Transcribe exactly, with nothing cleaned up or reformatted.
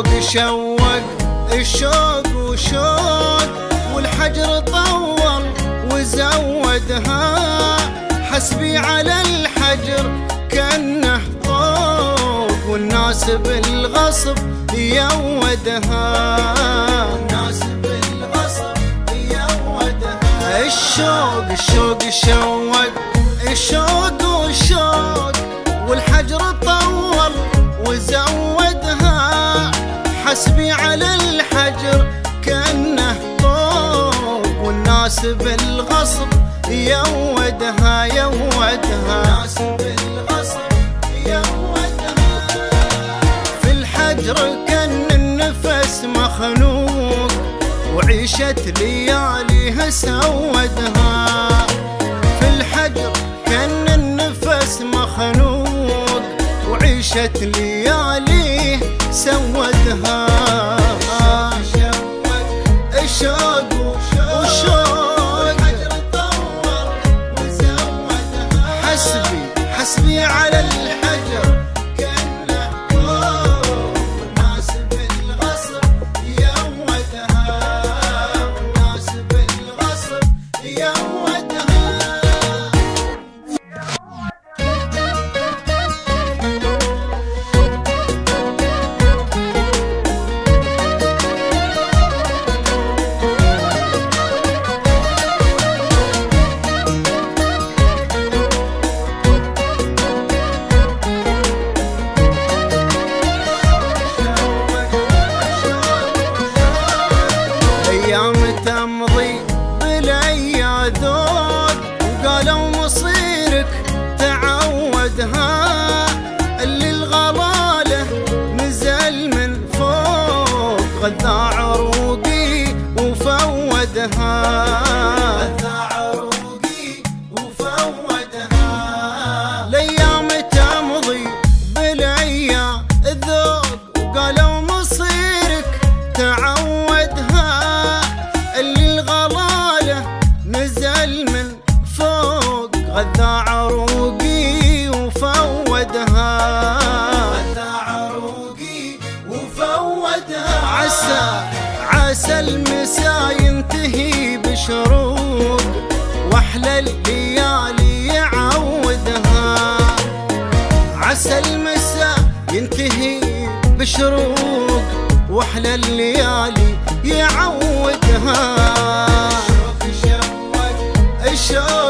الشوق شوق الشوق وشوق، والحجر طول وزودها، حسبي على الحجر كأنه طوق، والناس بالغصب يودها، الناس بالغصب يودها. الشوق الشوق شوق الشوق وشوق، والحجر طول وزودها، حسبي على الحجر كأنه طوق، والناس بالغصب يودها يودها، الناس بالغصب يودها. في الحجر كان النفس مخنوق، وعيشة لياليه سودها. في الحجر كان النفس مخنوق، وعيشة لياليه سودها. الشوق والشوق حسبي حسبي على الحجر كأنه طوق، والناس بالغصب يودها، والناس بالغصب يودها. أيام تمضي بليا ذوق، وقالوا مصيرك تعودها، اللي الغلالة نزل من فوق، غذى عروقي وفودها، غذى عروقي وفودها. الأيام تمضي بليا الذوق، وقالوا مصيرك تعودها، نزل من فوق، غذى عروقي وفودها، غذى عروقي وفودها. عسى عسى المسا ينتهي بشروق، واحلى الليالي يعودها. عسى المسا ينتهي بشروق، واحلى الليالي يعودها. الشوق